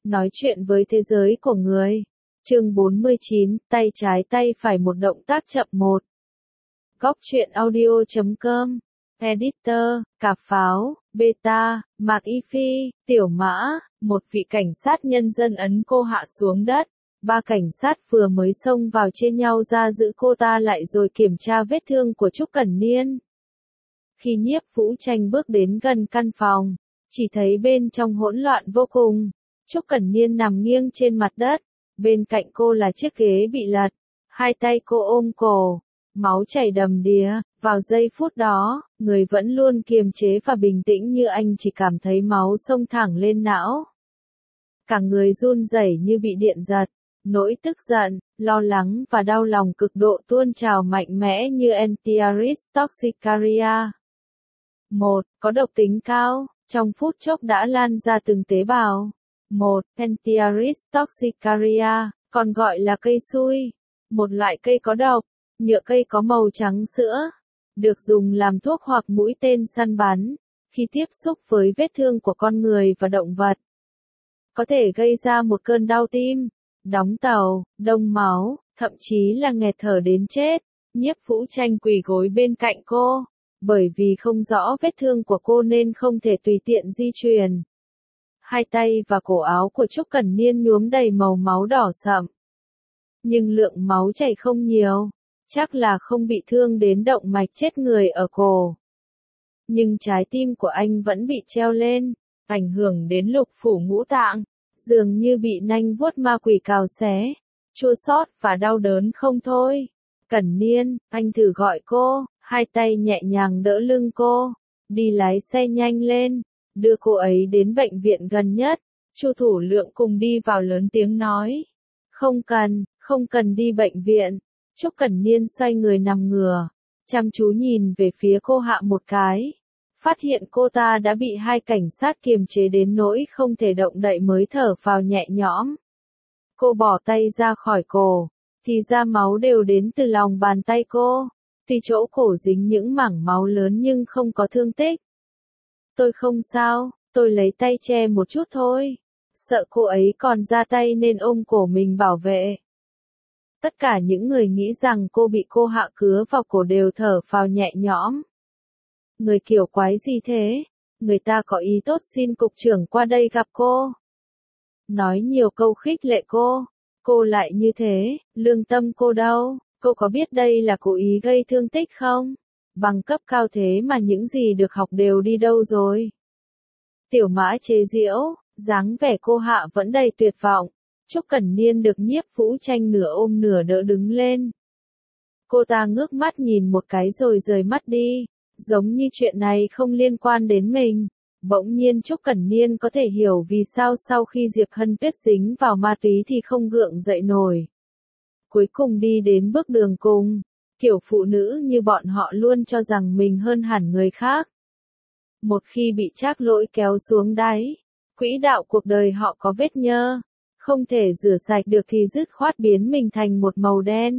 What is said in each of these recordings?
Nói chuyện với thế giới của người. Chương 49, tay trái tay phải một động tác chậm một. Góc truyện audio.com. Editor, Cà Pháo, Beta, Mạc Y Phi, Tiểu Mã, một vị cảnh sát nhân dân ấn cô hạ xuống đất. Ba cảnh sát vừa mới xông vào chia nhau ra giữ cô ta lại rồi kiểm tra vết thương của Trúc Cẩn Niên. Khi Nhiếp Vũ Tranh bước đến gần căn phòng, chỉ thấy bên trong hỗn loạn vô cùng. Trúc Cẩn Niên nằm nghiêng trên mặt đất, bên cạnh cô là chiếc ghế bị lật, hai tay cô ôm cổ, máu chảy đầm đìa. Vào giây phút đó, người vẫn luôn kiềm chế và bình tĩnh như anh chỉ cảm thấy máu xông thẳng lên não. Cả người run rẩy như bị điện giật, nỗi tức giận, lo lắng và đau lòng cực độ tuôn trào mạnh mẽ như Antiaris toxicaria. 1. Có độc tính cao, trong phút chốc đã lan ra từng tế bào. 1. Antiaris toxicaria, còn gọi là cây xui, một loại cây có độc. Nhựa cây có màu trắng sữa, được dùng làm thuốc hoặc mũi tên săn bắn, khi tiếp xúc với vết thương của con người và động vật. Có thể gây ra một cơn đau tim, đóng tàu, đông máu, thậm chí là nghẹt thở đến chết. Nhiếp Vũ Tranh quỳ gối bên cạnh cô, bởi vì không rõ vết thương của cô nên không thể tùy tiện di chuyển. Hai tay và cổ áo của Trúc Cẩn Niên nhuốm đầy màu máu đỏ sậm. Nhưng lượng máu chảy không nhiều. Chắc là không bị thương đến động mạch chết người ở cổ. Nhưng trái tim của anh vẫn bị treo lên, ảnh hưởng đến lục phủ ngũ tạng, dường như bị nanh vuốt ma quỷ cào xé, chua xót và đau đớn không thôi. Cẩn Niên, anh thử gọi cô, hai tay nhẹ nhàng đỡ lưng cô, đi lái xe nhanh lên, đưa cô ấy đến bệnh viện gần nhất. Chu Thủ Lượng cùng đi vào lớn tiếng nói. Không cần đi bệnh viện. Trúc Cẩn Niên xoay người nằm ngửa, chăm chú nhìn về phía cô hạ một cái. Phát hiện cô ta đã bị hai cảnh sát kiềm chế đến nỗi không thể động đậy mới thở phào nhẹ nhõm. Cô bỏ tay ra khỏi cổ, thì ra máu đều đến từ lòng bàn tay cô. Tuy chỗ cổ dính những mảng máu lớn nhưng không có thương tích. Tôi không sao, tôi lấy tay che một chút thôi. Sợ cô ấy còn ra tay nên ôm cổ mình bảo vệ. Tất cả những người nghĩ rằng cô bị cô hạ cứa vào cổ đều thở phào nhẹ nhõm. Người kiểu quái gì thế? Người ta có ý tốt xin cục trưởng qua đây gặp cô. Nói nhiều câu khích lệ cô lại như thế, lương tâm cô đâu? Cô có biết đây là cố ý gây thương tích không? Bằng cấp cao thế mà những gì được học đều đi đâu rồi? Tiểu Mã chế giễu, dáng vẻ cô hạ vẫn đầy tuyệt vọng. Trúc Cẩn Niên được Nhiếp Vũ Tranh nửa ôm nửa đỡ đứng lên. Cô ta ngước mắt nhìn một cái rồi rời mắt đi, giống như chuyện này không liên quan đến mình. Bỗng nhiên Trúc Cẩn Niên có thể hiểu vì sao sau khi Diệp Hân Tuyết dính vào ma túy thì không gượng dậy nổi. Cuối cùng đi đến bước đường cùng, kiểu phụ nữ như bọn họ luôn cho rằng mình hơn hẳn người khác. Một khi bị trác lỗi kéo xuống đáy, quỹ đạo cuộc đời họ có vết nhơ. Không thể rửa sạch được thì dứt khoát biến mình thành một màu đen.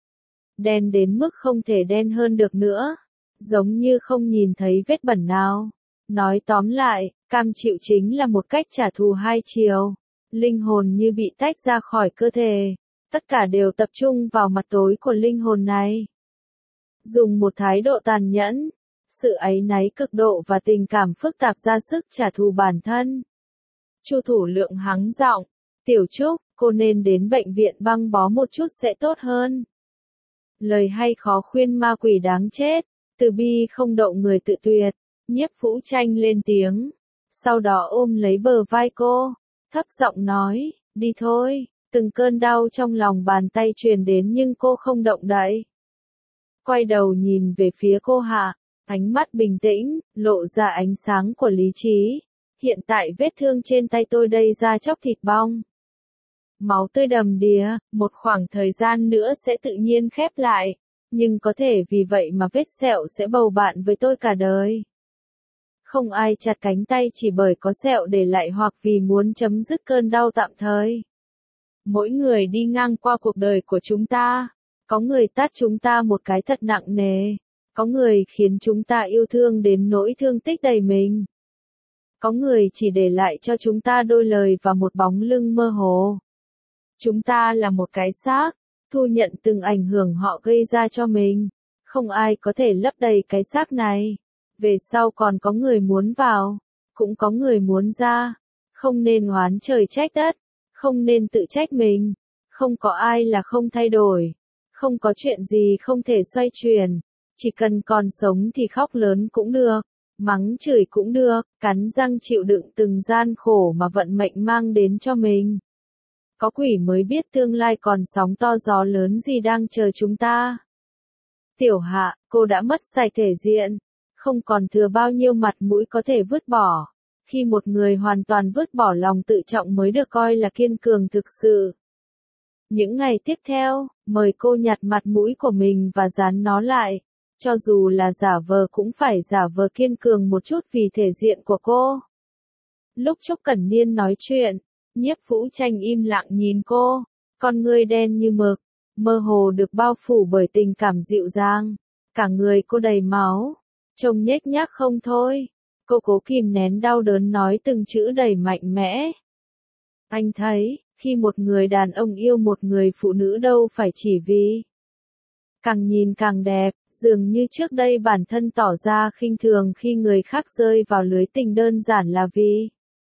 Đen đến mức không thể đen hơn được nữa. Giống như không nhìn thấy vết bẩn nào. Nói tóm lại, cam chịu chính là một cách trả thù hai chiều. Linh hồn như bị tách ra khỏi cơ thể. Tất cả đều tập trung vào mặt tối của linh hồn này. Dùng một thái độ tàn nhẫn, sự áy náy cực độ và tình cảm phức tạp ra sức trả thù bản thân. Chu Thủ Lượng hắng giọng. Tiểu Trúc, cô nên đến bệnh viện băng bó một chút sẽ tốt hơn. Lời hay khó khuyên ma quỷ đáng chết, từ bi không đậu người tự tuyệt. Nhiếp Vũ Tranh lên tiếng, sau đó ôm lấy bờ vai cô, thấp giọng nói, đi thôi. Từng cơn đau trong lòng bàn tay truyền đến nhưng cô không động đậy. Quay đầu nhìn về phía cô hạ, ánh mắt bình tĩnh, lộ ra ánh sáng của lý trí. Hiện tại vết thương trên tay tôi đây da chóc thịt bong. Máu tươi đầm đìa, một khoảng thời gian nữa sẽ tự nhiên khép lại, nhưng có thể vì vậy mà vết sẹo sẽ bầu bạn với tôi cả đời. Không ai chặt cánh tay chỉ bởi có sẹo để lại hoặc vì muốn chấm dứt cơn đau tạm thời. Mỗi người đi ngang qua cuộc đời của chúng ta, có người tát chúng ta một cái thật nặng nề, có người khiến chúng ta yêu thương đến nỗi thương tích đầy mình. Có người chỉ để lại cho chúng ta đôi lời và một bóng lưng mơ hồ. Chúng ta là một cái xác, thu nhận từng ảnh hưởng họ gây ra cho mình. Không ai có thể lấp đầy cái xác này. Về sau còn có người muốn vào, cũng có người muốn ra. Không nên oán trời trách đất, không nên tự trách mình. Không có ai là không thay đổi. Không có chuyện gì không thể xoay chuyển. Chỉ cần còn sống thì khóc lớn cũng được, mắng chửi cũng được, cắn răng chịu đựng từng gian khổ mà vận mệnh mang đến cho mình. Có quỷ mới biết tương lai còn sóng to gió lớn gì đang chờ chúng ta. Tiểu Hạ, cô đã mất sạch thể diện, không còn thừa bao nhiêu mặt mũi có thể vứt bỏ. Khi một người hoàn toàn vứt bỏ lòng tự trọng mới được coi là kiên cường thực sự. Những ngày tiếp theo, mời cô nhặt mặt mũi của mình và dán nó lại. Cho dù là giả vờ cũng phải giả vờ kiên cường một chút vì thể diện của cô. Lúc Trúc Cẩn Niên nói chuyện, Nhiếp Vũ Tranh im lặng nhìn cô, con ngươi đen như mực, mơ hồ được bao phủ bởi tình cảm dịu dàng. Cả người cô đầy máu, trông nhếch nhác không thôi. Cô cố kìm nén đau đớn nói từng chữ đầy mạnh mẽ. Anh thấy, khi một người đàn ông yêu một người phụ nữ đâu phải chỉ vì càng nhìn càng đẹp, dường như trước đây bản thân tỏ ra khinh thường khi người khác rơi vào lưới tình đơn giản là vì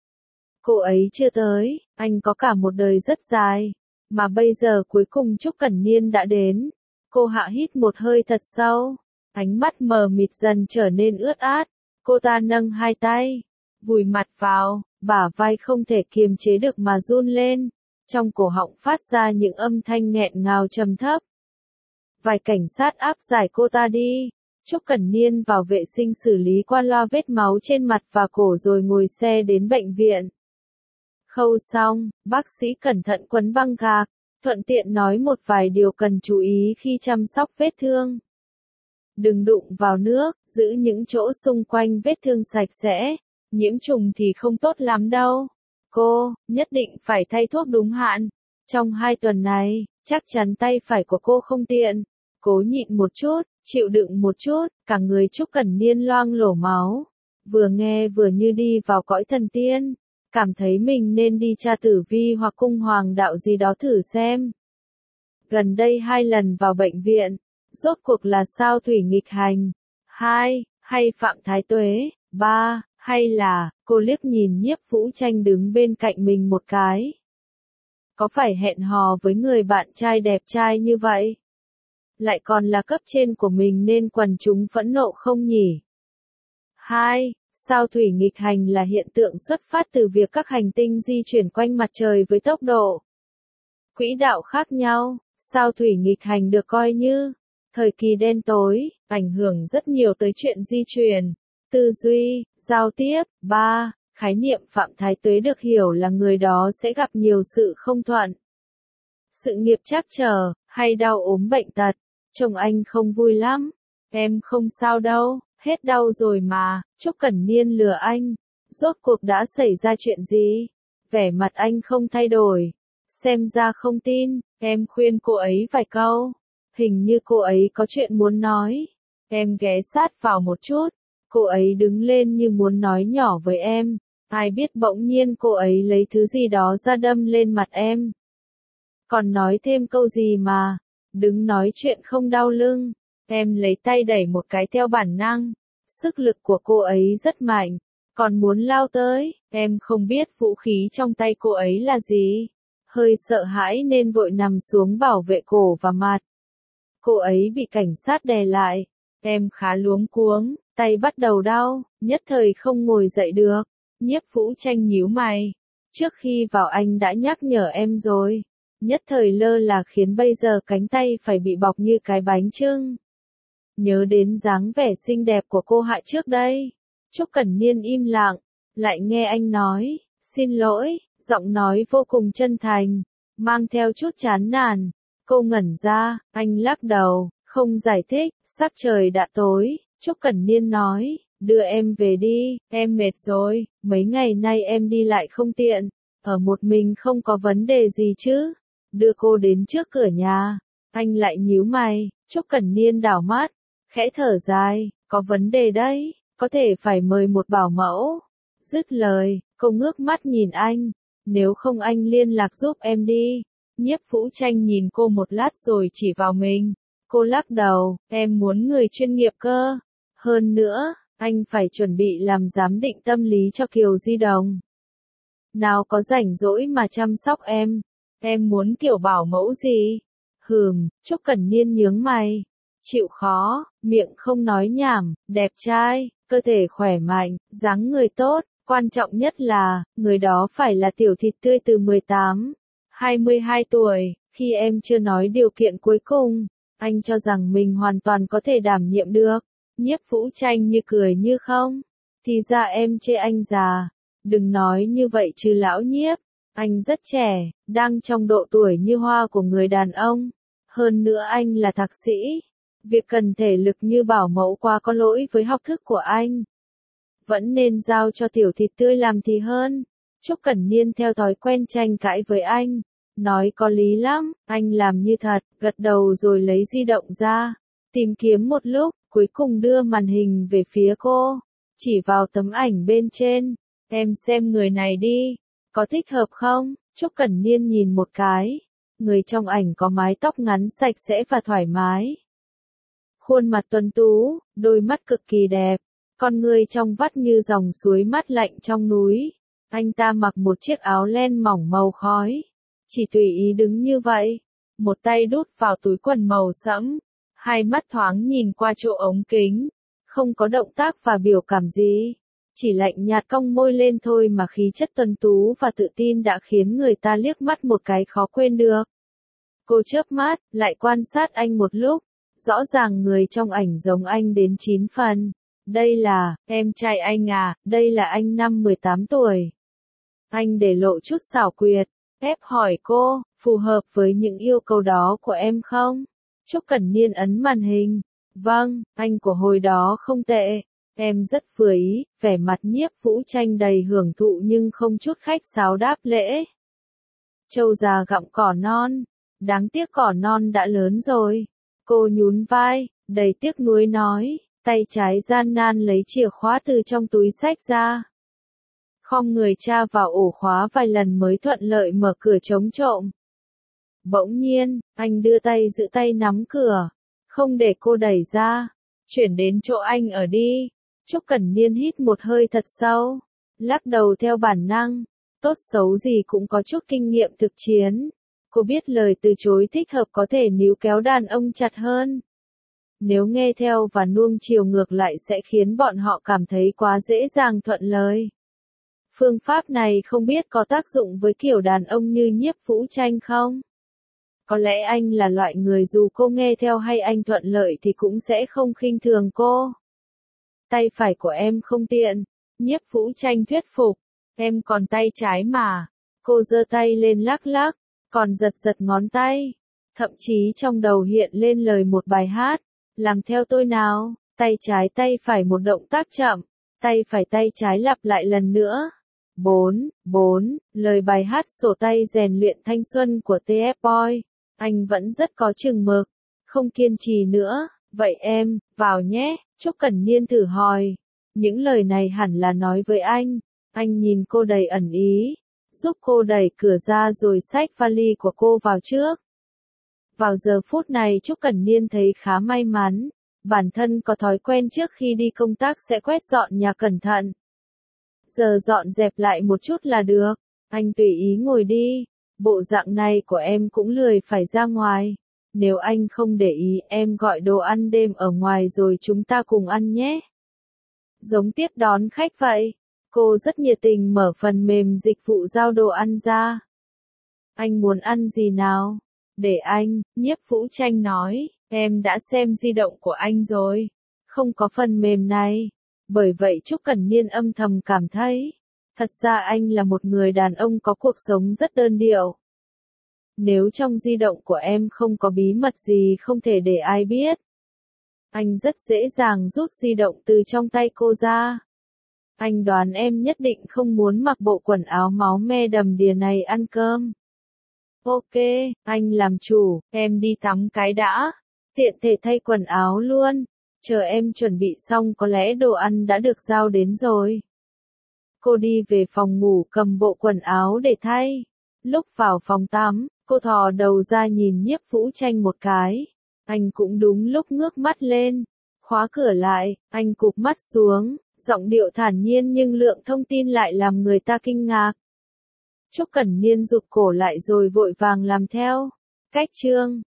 cô ấy chưa tới, anh có cả một đời rất dài, mà bây giờ cuối cùng Trúc Cẩn Niên đã đến. Cô hạ hít một hơi thật sâu, ánh mắt mờ mịt dần trở nên ướt át, cô ta nâng hai tay, vùi mặt vào, bả vai không thể kiềm chế được mà run lên, trong cổ họng phát ra những âm thanh nghẹn ngào trầm thấp. Vài cảnh sát áp giải cô ta đi. Trúc Cẩn Niên vào vệ sinh xử lý qua loa vết máu trên mặt và cổ rồi ngồi xe đến bệnh viện. Khâu xong, bác sĩ cẩn thận quấn băng gạc, thuận tiện nói một vài điều cần chú ý khi chăm sóc vết thương. Đừng đụng vào nước, giữ những chỗ xung quanh vết thương sạch sẽ, nhiễm trùng thì không tốt lắm đâu. Cô, nhất định phải thay thuốc đúng hạn. Trong 2 tuần này, chắc chắn tay phải của cô không tiện. Cố nhịn một chút, chịu đựng một chút, cả người Trúc Cẩn Niên loang lổ máu. Vừa nghe vừa như đi vào cõi thần tiên. Cảm thấy mình nên đi tra tử vi hoặc cung hoàng đạo gì đó thử xem. Gần đây 2 lần vào bệnh viện. Rốt cuộc là sao thủy nghịch hành? 2, hay Phạm Thái Tuế? 3, hay là, cô liếc nhìn Nhiếp Vũ Tranh đứng bên cạnh mình một cái. Có phải hẹn hò với người bạn trai đẹp trai như vậy? Lại còn là cấp trên của mình nên quần chúng phẫn nộ không nhỉ? 2. Sao thủy nghịch hành là hiện tượng xuất phát từ việc các hành tinh di chuyển quanh mặt trời với tốc độ quỹ đạo khác nhau. Sao thủy nghịch hành được coi như thời kỳ đen tối, ảnh hưởng rất nhiều tới chuyện di truyền, tư duy, giao tiếp. 3. Khái niệm Phạm Thái Tuế được hiểu là người đó sẽ gặp nhiều sự không thuận, sự nghiệp trắc trở, hay đau ốm bệnh tật. Chồng anh không vui lắm. Em không sao đâu, hết đau rồi mà. Trúc Cẩn Niên lừa anh. Rốt cuộc đã xảy ra chuyện gì? Vẻ mặt anh không thay đổi. Xem ra không tin. Em khuyên cô ấy vài câu. Hình như cô ấy có chuyện muốn nói. Em ghé sát vào một chút. Cô ấy đứng lên như muốn nói nhỏ với em. Ai biết bỗng nhiên cô ấy lấy thứ gì đó ra đâm lên mặt em. Còn nói thêm câu gì mà. Đứng nói chuyện không đau lưng. Em lấy tay đẩy một cái theo bản năng. Sức lực của cô ấy rất mạnh. Còn muốn lao tới. Em không biết vũ khí trong tay cô ấy là gì. Hơi sợ hãi nên vội nằm xuống bảo vệ cổ và mặt. Cô ấy bị cảnh sát đè lại. Em khá luống cuống. Tay bắt đầu đau. Nhất thời không ngồi dậy được. Nhiếp Vũ Tranh nhíu mày. Trước khi vào anh đã nhắc nhở em rồi. Nhất thời lơ là khiến bây giờ cánh tay phải bị bọc như cái bánh chưng. Nhớ đến dáng vẻ xinh đẹp của cô Hạ trước đây. Trúc Cẩn Niên im lặng, lại nghe anh nói, xin lỗi, giọng nói vô cùng chân thành, mang theo chút chán nản. Cô ngẩn ra, anh lắc đầu, không giải thích. Sắc trời đã tối. Trúc Cẩn Niên nói, đưa em về đi, em mệt rồi, mấy ngày nay em đi lại không tiện, ở một mình không có vấn đề gì chứ. Đưa cô đến trước cửa nhà. Anh lại nhíu mày. Trúc Cẩn Niên đảo mắt, khẽ thở dài, có vấn đề đấy, có thể phải mời một bảo mẫu. Dứt lời, cô ngước mắt nhìn anh. Nếu không anh liên lạc giúp em đi. Nhiếp Vũ Tranh nhìn cô một lát rồi chỉ vào mình. Cô lắc đầu, em muốn người chuyên nghiệp cơ. Hơn nữa, anh phải chuẩn bị làm giám định tâm lý cho Kiều Di Đồng. Nào có rảnh rỗi mà chăm sóc em. Em muốn kiểu bảo mẫu gì? Trúc Cẩn Niên nhướng mày. Chịu khó, miệng không nói nhảm, đẹp trai, cơ thể khỏe mạnh, dáng người tốt, quan trọng nhất là, người đó phải là tiểu thịt tươi từ 18, 22 tuổi, khi em chưa nói điều kiện cuối cùng, anh cho rằng mình hoàn toàn có thể đảm nhiệm được. Nhiếp Vũ Tranh như cười như không. Thì ra em chê anh già. Đừng nói như vậy chứ lão Nhiếp. Anh rất trẻ, đang trong độ tuổi như hoa của người đàn ông. Hơn nữa anh là thạc sĩ. Việc cần thể lực như bảo mẫu quá có lỗi với học thức của anh. Vẫn nên giao cho tiểu thịt tươi làm thì hơn. Trúc Cẩn Niên theo thói quen tranh cãi với anh. Nói có lý lắm, anh làm như thật, gật đầu rồi lấy di động ra. Tìm kiếm một lúc, cuối cùng đưa màn hình về phía cô. Chỉ vào tấm ảnh bên trên. Em xem người này đi. Có thích hợp không? Trúc Cẩn Niên nhìn một cái. Người trong ảnh có mái tóc ngắn sạch sẽ và thoải mái. Khuôn mặt tuấn tú, đôi mắt cực kỳ đẹp. Con người trong vắt như dòng suối mát lạnh trong núi. Anh ta mặc một chiếc áo len mỏng màu khói. Chỉ tùy ý đứng như vậy. Một tay đút vào túi quần màu sẫm. Hai mắt thoáng nhìn qua chỗ ống kính. Không có động tác và biểu cảm gì. Chỉ lạnh nhạt cong môi lên thôi mà khí chất tuấn tú và tự tin đã khiến người ta liếc mắt một cái khó quên được. Cô chớp mắt, lại quan sát anh một lúc. Rõ ràng người trong ảnh giống anh đến 9 phần. Đây là, em trai anh à, đây là anh năm 18 tuổi. Anh để lộ chút xảo quyệt, ép hỏi cô, phù hợp với những yêu cầu đó của em không? Trúc Cẩn Niên ấn màn hình. Vâng, anh của hồi đó không tệ. Em rất vừa ý, vẻ mặt Nhiếp Vũ Tranh đầy hưởng thụ nhưng không chút khách sáo đáp lễ. Trâu già gặm cỏ non. Đáng tiếc cỏ non đã lớn rồi. Cô nhún vai, đầy tiếc nuối nói, tay trái gian nan lấy chìa khóa từ trong túi xách ra. Khom người tra vào ổ khóa vài lần mới thuận lợi mở cửa chống trộm. Bỗng nhiên, anh đưa tay giữ tay nắm cửa, không để cô đẩy ra. Chuyển đến chỗ anh ở đi. Trúc Cẩn Niên hít một hơi thật sâu, lắc đầu theo bản năng. Tốt xấu gì cũng có chút kinh nghiệm thực chiến. Cô biết lời từ chối thích hợp có thể níu kéo đàn ông chặt hơn. Nếu nghe theo và nuông chiều ngược lại sẽ khiến bọn họ cảm thấy quá dễ dàng thuận lời. Phương pháp này không biết có tác dụng với kiểu đàn ông như Nhiếp Vũ Tranh không? Có lẽ anh là loại người dù cô nghe theo hay anh thuận lợi thì cũng sẽ không khinh thường cô. Tay phải của em không tiện. Nhiếp Vũ Tranh thuyết phục. Em còn tay trái mà. Cô giơ tay lên lắc lắc, còn giật giật ngón tay. Thậm chí trong đầu hiện lên lời một bài hát. Làm theo tôi nào. Tay trái tay phải một động tác chậm. Tay phải tay trái lặp lại lần nữa. 4, lời bài hát sổ tay rèn luyện thanh xuân của TF Boy. Anh vẫn rất có chừng mực. Không kiên trì nữa. Vậy em, vào nhé. Trúc Cẩn Niên thử hỏi. Những lời này hẳn là nói với anh. Anh nhìn cô đầy ẩn ý. Giúp cô đẩy cửa ra rồi xách vali của cô vào trước. Vào giờ phút này Trúc Cẩn Niên thấy khá may mắn. Bản thân có thói quen trước khi đi công tác sẽ quét dọn nhà cẩn thận. Giờ dọn dẹp lại một chút là được. Anh tùy ý ngồi đi. Bộ dạng này của em cũng lười phải ra ngoài. Nếu anh không để ý em gọi đồ ăn đêm ở ngoài rồi chúng ta cùng ăn nhé. Giống tiếp đón khách vậy. Cô rất nhiệt tình mở phần mềm dịch vụ giao đồ ăn ra. Anh muốn ăn gì nào? Để anh, Nhiếp Vũ Tranh nói, em đã xem di động của anh rồi. Không có phần mềm này. Bởi vậy Trúc Cẩn Niên âm thầm cảm thấy. Thật ra anh là một người đàn ông có cuộc sống rất đơn điệu. Nếu trong di động của em không có bí mật gì không thể để ai biết. Anh rất dễ dàng rút di động từ trong tay cô ra. Anh đoán em nhất định không muốn mặc bộ quần áo máu me đầm đìa này ăn cơm. Ok, anh làm chủ, em đi tắm cái đã. Tiện thể thay quần áo luôn. Chờ em chuẩn bị xong có lẽ đồ ăn đã được giao đến rồi. Cô đi về phòng ngủ cầm bộ quần áo để thay. Lúc vào phòng tắm, cô thò đầu ra nhìn Nhiếp Vũ Tranh một cái. Anh cũng đúng lúc ngước mắt lên. Khóa cửa lại, anh cụp mắt xuống, giọng điệu thản nhiên nhưng lượng thông tin lại làm người ta kinh ngạc. Trúc Cẩn Niên rụt cổ lại rồi vội vàng làm theo. Cách chương